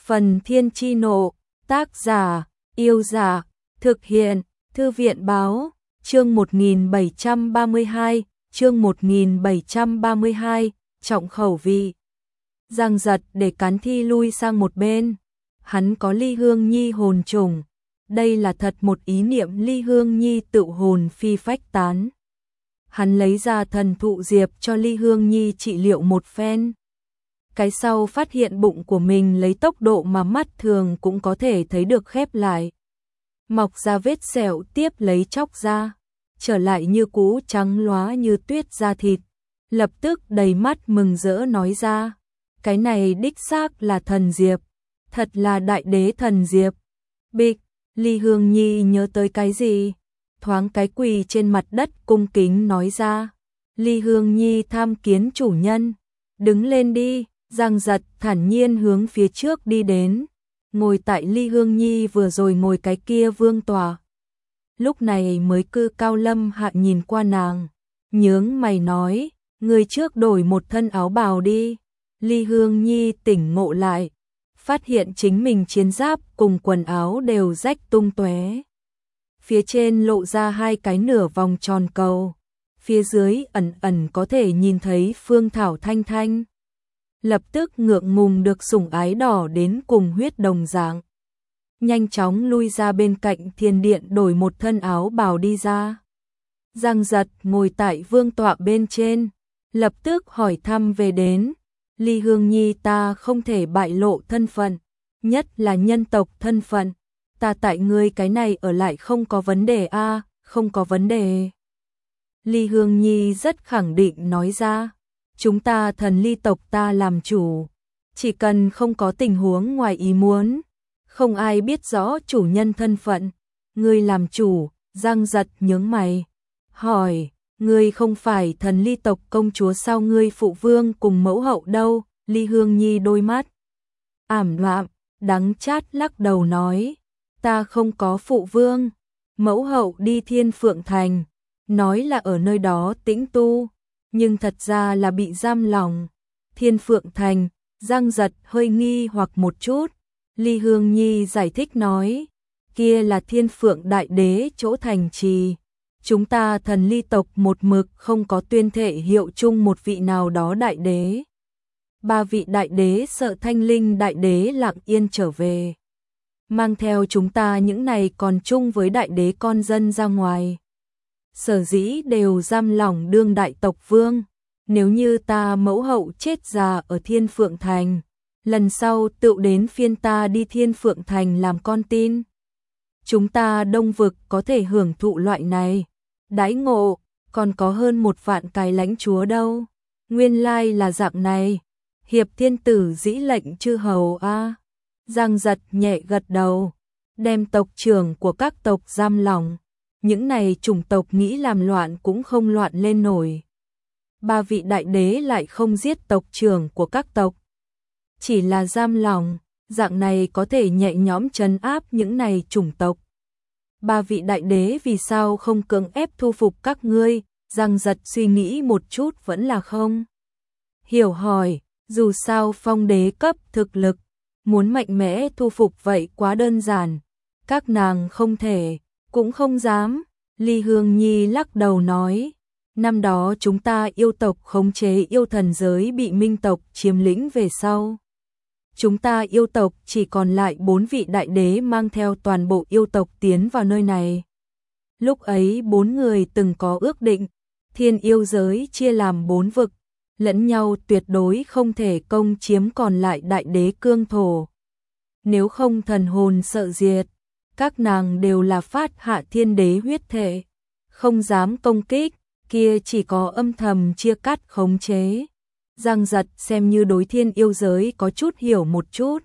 Phần Thiên Chi Nộ, tác giả, Yêu Giả, thực hiện, Thư viện Báo, chương 1732, chương 1732, trọng khẩu vị. Giang Giật để Cán Thi lui sang một bên, hắn có Ly Hương Nhi hồn trùng, đây là thật một ý niệm Ly Hương Nhi tự hồn phi phách tán. Hắn lấy ra thần thụ diệp cho Ly Hương Nhi trị liệu một phen. Cái sau phát hiện bụng của mình lấy tốc độ mà mắt thường cũng có thể thấy được khép lại. Mọc ra vết sẹo, tiếp lấy chóc ra, trở lại như cũ trắng lóa như tuyết da thịt. Lập tức đầy mắt mừng rỡ nói ra, cái này đích xác là thần diệp, thật là đại đế thần diệp. Bịch, Ly Hương Nhi nhớ tới cái gì? Thoáng cái quỳ trên mặt đất cung kính nói ra, Ly Hương Nhi tham kiến chủ nhân, đứng lên đi. Giang Giật thản nhiên hướng phía trước đi đến, ngồi tại Ly Hương Nhi vừa rồi ngồi cái kia vương tòa. Lúc này mới cư cao lâm hạ nhìn qua nàng, nhướng mày nói, người trước đổi một thân áo bào đi. Ly Hương Nhi tỉnh ngộ lại, phát hiện chính mình chiến giáp cùng quần áo đều rách tung tóe. Phía trên lộ ra hai cái nửa vòng tròn cầu, phía dưới ẩn ẩn có thể nhìn thấy phương thảo thanh thanh. Lập tức ngượng ngùng được sủng ái đỏ đến cùng huyết đồng dạng. Nhanh chóng lui ra bên cạnh thiên điện đổi một thân áo bào đi ra. Giang Giật ngồi tại vương tọa bên trên, lập tức hỏi thăm về đến. Ly Hương Nhi, ta không thể bại lộ thân phận, nhất là nhân tộc thân phận. Ta tại ngươi cái này ở lại không có vấn đề a, không có vấn đề. Ly Hương Nhi rất khẳng định nói ra. Chúng ta thần Ly tộc ta làm chủ, chỉ cần không có tình huống ngoài ý muốn, không ai biết rõ chủ nhân thân phận, ngươi làm chủ. Giang Giật nhướng mày, hỏi, ngươi không phải thần Ly tộc công chúa sao, ngươi phụ vương cùng mẫu hậu đâu? Ly Hương Nhi đôi mắt ảm đạm, đắng chát lắc đầu nói, ta không có phụ vương, mẫu hậu đi Thiên Phượng Thành, nói là ở nơi đó tĩnh tu. Nhưng thật ra là bị giam lòng. Thiên Phượng Thành, Giang Giật hơi nghi hoặc một chút. Ly Hương Nhi giải thích nói, kia là Thiên Phượng Đại Đế chỗ thành trì. Chúng ta thần Ly tộc một mực không có tuyên thệ hiệu chung một vị nào đó đại đế. Ba vị đại đế sợ Thanh Linh Đại Đế lặng yên trở về, mang theo chúng ta những này còn chung với đại đế con dân ra ngoài. Sở dĩ đều giam lỏng đương đại tộc vương, nếu như ta mẫu hậu chết già ở Thiên Phượng Thành, lần sau tựu đến phiên ta đi Thiên Phượng Thành làm con tin. Chúng ta Đông Vực có thể hưởng thụ loại này đãi ngộ, còn có hơn 1 vạn cái lãnh chúa đâu. Nguyên lai là dạng này, hiệp thiên tử dĩ lệnh chư hầu a. Giang Giật nhẹ gật đầu, đem tộc trưởng của các tộc giam lỏng. Những này chủng tộc nghĩ làm loạn cũng không loạn lên nổi. Ba vị đại đế lại không giết tộc trưởng của các tộc, chỉ là giam lòng, dạng này có thể nhẹ nhõm trấn áp những này chủng tộc. Ba vị đại đế vì sao không cưỡng ép thu phục các ngươi? Giang Giật suy nghĩ một chút vẫn là không hiểu, hỏi, dù sao phong đế cấp thực lực, muốn mạnh mẽ thu phục vậy quá đơn giản, các nàng không thể, cũng không dám. Ly Hương Nhi lắc đầu nói, năm đó chúng ta yêu tộc khống chế yêu thần giới bị minh tộc chiếm lĩnh về sau. Chúng ta yêu tộc chỉ còn lại 4 vị đại đế mang theo toàn bộ yêu tộc tiến vào nơi này. Lúc ấy 4 người từng có ước định, thiên yêu giới chia làm 4 vực, lẫn nhau tuyệt đối không thể công chiếm còn lại đại đế cương thổ. Nếu không thần hồn sợ diệt. Các nàng đều là phát hạ thiên đế huyết thể, không dám công kích, kia chỉ có âm thầm chia cắt khống chế. Giang Giật xem như đối thiên yêu giới có chút hiểu một chút.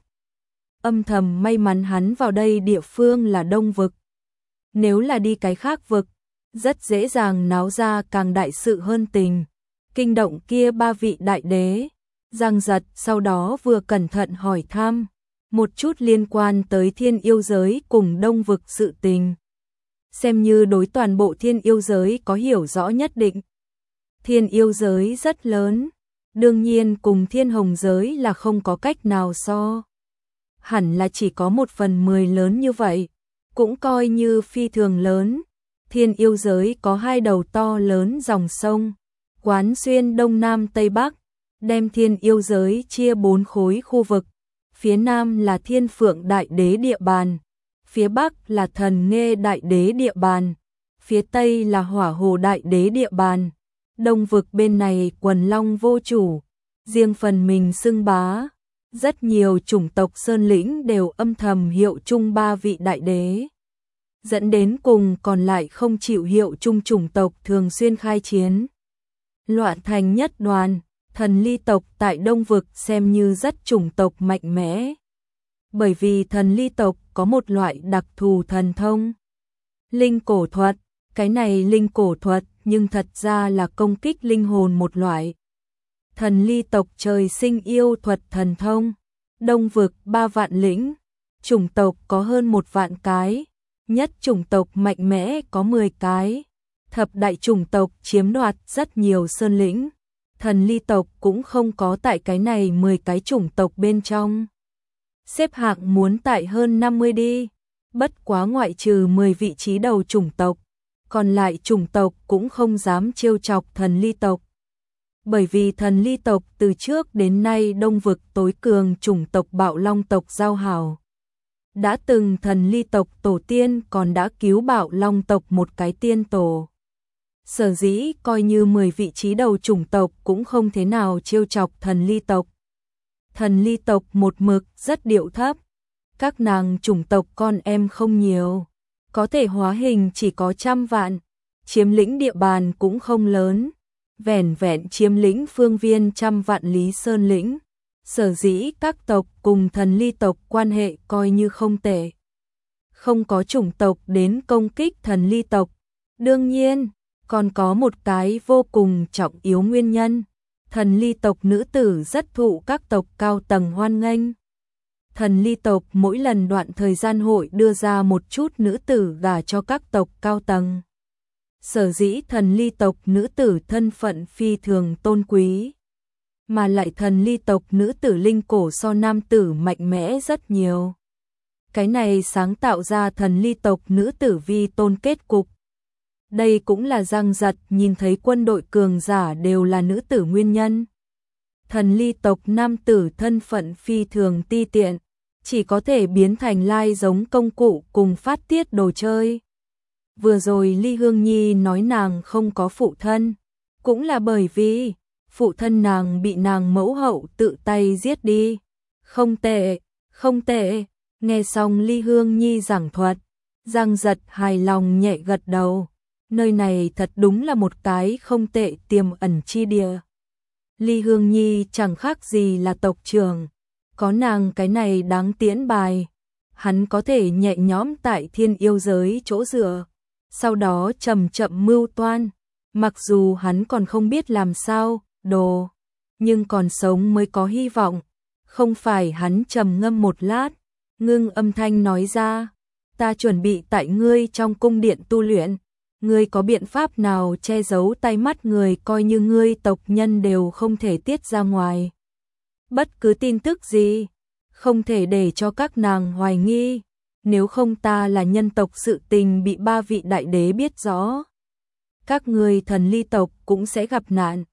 Âm thầm may mắn hắn vào đây địa phương là Đông Vực. Nếu là đi cái khác vực, rất dễ dàng náo ra càng đại sự hơn tình. Kinh động kia ba vị đại đế. Giang Giật sau đó vừa cẩn thận hỏi thăm một chút liên quan tới thiên yêu giới cùng Đông Vực sự tình. Xem như đối toàn bộ thiên yêu giới có hiểu rõ nhất định. Thiên yêu giới rất lớn, đương nhiên cùng thiên hồng giới là không có cách nào so. hẳn là chỉ có 1/10 lớn như vậy, cũng coi như phi thường lớn. Thiên yêu giới có 2 đầu to lớn dòng sông, quán xuyên Đông Nam Tây Bắc, đem thiên yêu giới chia 4 khối khu vực. Phía Nam là Thiên Phượng Đại Đế địa bàn, phía Bắc là Thần Nghê Đại Đế địa bàn, phía Tây là Hỏa Hồ Đại Đế địa bàn. Đông vực bên này Quần Long vô chủ, riêng phần mình xưng bá. Rất nhiều chủng tộc sơn lĩnh đều âm thầm hiệu chung 3 vị đại đế, dẫn đến cùng còn lại không chịu hiệu chung chủng tộc thường xuyên khai chiến, loạn thành nhất đoàn. Thần ly tộc tại Đông vực xem như rất chủng tộc mạnh mẽ, bởi vì thần ly tộc có một loại đặc thù thần thông, linh cổ thuật. Cái này linh cổ thuật nhưng thật ra là công kích linh hồn một loại. Thần ly tộc trời sinh yêu thuật thần thông. Đông vực 3 vạn lĩnh, chủng tộc có hơn 1 vạn cái, nhất chủng tộc mạnh mẽ có 10 cái. Thập đại chủng tộc chiếm đoạt rất nhiều sơn lĩnh. Thần ly tộc cũng không có tại cái này 10 cái chủng tộc bên trong. Xếp hạng muốn tại hơn 50 đi, bất quá ngoại trừ 10 vị trí đầu chủng tộc, còn lại chủng tộc cũng không dám trêu chọc thần ly tộc. Bởi vì thần ly tộc từ trước đến nay Đông vực tối cường chủng tộc Bạo Long tộc giao hảo. Đã từng thần ly tộc tổ tiên còn đã cứu Bạo Long tộc một cái tiên tổ. Sở dĩ coi như 10 vị trí đầu chủng tộc cũng không thế nào trêu chọc thần ly tộc. Thần ly tộc một mực rất điệu thấp, các nàng chủng tộc con em không nhiều, có thể hóa hình chỉ có 100 vạn, chiếm lĩnh địa bàn cũng không lớn, vẻn vẹn chiếm lĩnh phương viên 100 vạn lý sơn lĩnh. Sở dĩ các tộc cùng thần ly tộc quan hệ coi như không tệ, không có chủng tộc đến công kích thần ly tộc. Đương nhiên, còn có một cái vô cùng trọng yếu nguyên nhân, thần ly tộc nữ tử rất thụ các tộc cao tầng hoan nghênh. Thần ly tộc mỗi lần đoạn thời gian hội đưa ra một chút nữ tử gả cho các tộc cao tầng. Sở dĩ thần ly tộc nữ tử thân phận phi thường tôn quý, mà lại thần ly tộc nữ tử linh cổ so nam tử mạnh mẽ rất nhiều. Cái này sáng tạo ra thần ly tộc nữ tử vi tôn kết cục. Đây cũng là Giang Giật nhìn thấy quân đội cường giả đều là nữ tử nguyên nhân. Thần ly tộc nam tử thân phận phi thường ti tiện, chỉ có thể biến thành lai giống công cụ cùng phát tiết đồ chơi. Vừa rồi Ly Hương Nhi nói nàng không có phụ thân, cũng là bởi vì phụ thân nàng bị nàng mẫu hậu tự tay giết đi. Không tệ, không tệ. Nghe xong Ly Hương Nhi giảng thuật, Giang Giật hài lòng nhẹ gật đầu. Nơi này thật đúng là một cái không tệ tiềm ẩn chi địa. Ly Hương Nhi chẳng khác gì là tộc trưởng, có nàng cái này đáng tiễn bài, hắn có thể nhẹ nhõm tại thiên yêu giới chỗ dựa, sau đó chậm chậm mưu toan. Mặc dù hắn còn không biết làm sao, nhưng còn sống mới có hy vọng. Không phải. Hắn trầm ngâm một lát, ngưng âm thanh nói ra, ta chuẩn bị tại ngươi trong cung điện tu luyện. Ngươi có biện pháp nào che giấu tay mắt người coi như ngươi tộc nhân đều không thể tiết ra ngoài? Bất cứ tin tức gì, không thể để cho các nàng hoài nghi, nếu không ta là nhân tộc sự tình bị 3 vị đại đế biết rõ. Các ngươi thần ly tộc cũng sẽ gặp nạn.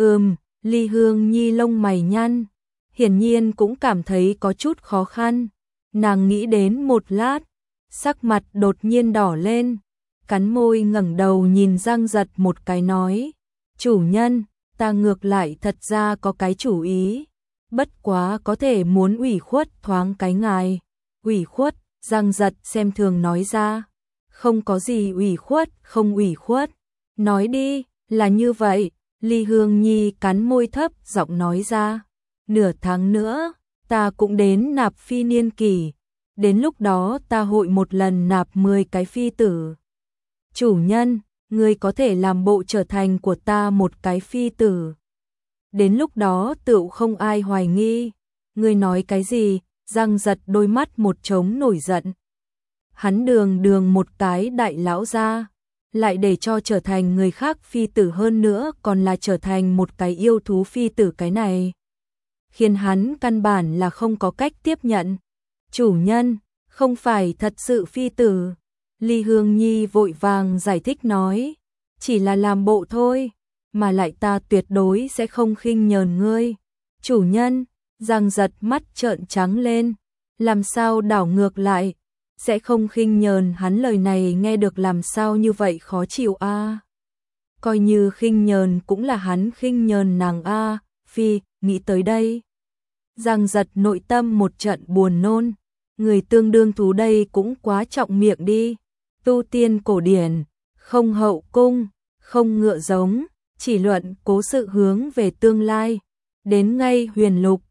Ly Hương Nhi lông mày nhăn, hiển nhiên cũng cảm thấy có chút khó khăn. Nàng nghĩ đến một lát, sắc mặt đột nhiên đỏ lên, cắn môi ngẩng đầu nhìn Giang Giật một cái nói, chủ nhân, ta ngược lại thật ra có cái chủ ý, bất quá có thể muốn ủy khuất thoáng cái ngài. Ủy khuất? Giang Giật xem thường nói ra, không có gì ủy khuất, không ủy khuất. Nói đi, là như vậy. Ly Hương Nhi cắn môi thấp giọng nói ra, nửa tháng nữa, ta cũng đến nạp phi niên kỳ, đến lúc đó ta hội một lần nạp 10 cái phi tử. Chủ nhân, ngươi có thể làm bộ trở thành của ta một cái phi tử. Đến lúc đó tựu không ai hoài nghi. Ngươi nói cái gì? Giang Giật đôi mắt một trống nổi giận. Hắn đường một cái đại lão ra, lại để cho trở thành người khác phi tử, hơn nữa còn là trở thành một cái yêu thú phi tử, cái này khiến hắn căn bản là không có cách tiếp nhận. Chủ nhân, không phải thật sự phi tử. Ly Hương Nhi vội vàng giải thích nói, chỉ là làm bộ thôi, mà lại ta tuyệt đối sẽ không khinh nhờn ngươi. Chủ nhân, Giang Giật mắt trợn trắng lên, làm sao đảo ngược lại, sẽ không khinh nhờn hắn, lời này nghe được làm sao như vậy khó chịu a. Coi như khinh nhờn cũng là hắn khinh nhờn nàng a. Phi, nghĩ tới đây, Giang Giật nội tâm một trận buồn nôn, người tương đương thú đây cũng quá trọng miệng đi. Tu tiên cổ điển, không hậu cung, không ngựa giống, chỉ luận cố sự hướng về tương lai, đến ngay huyền lục,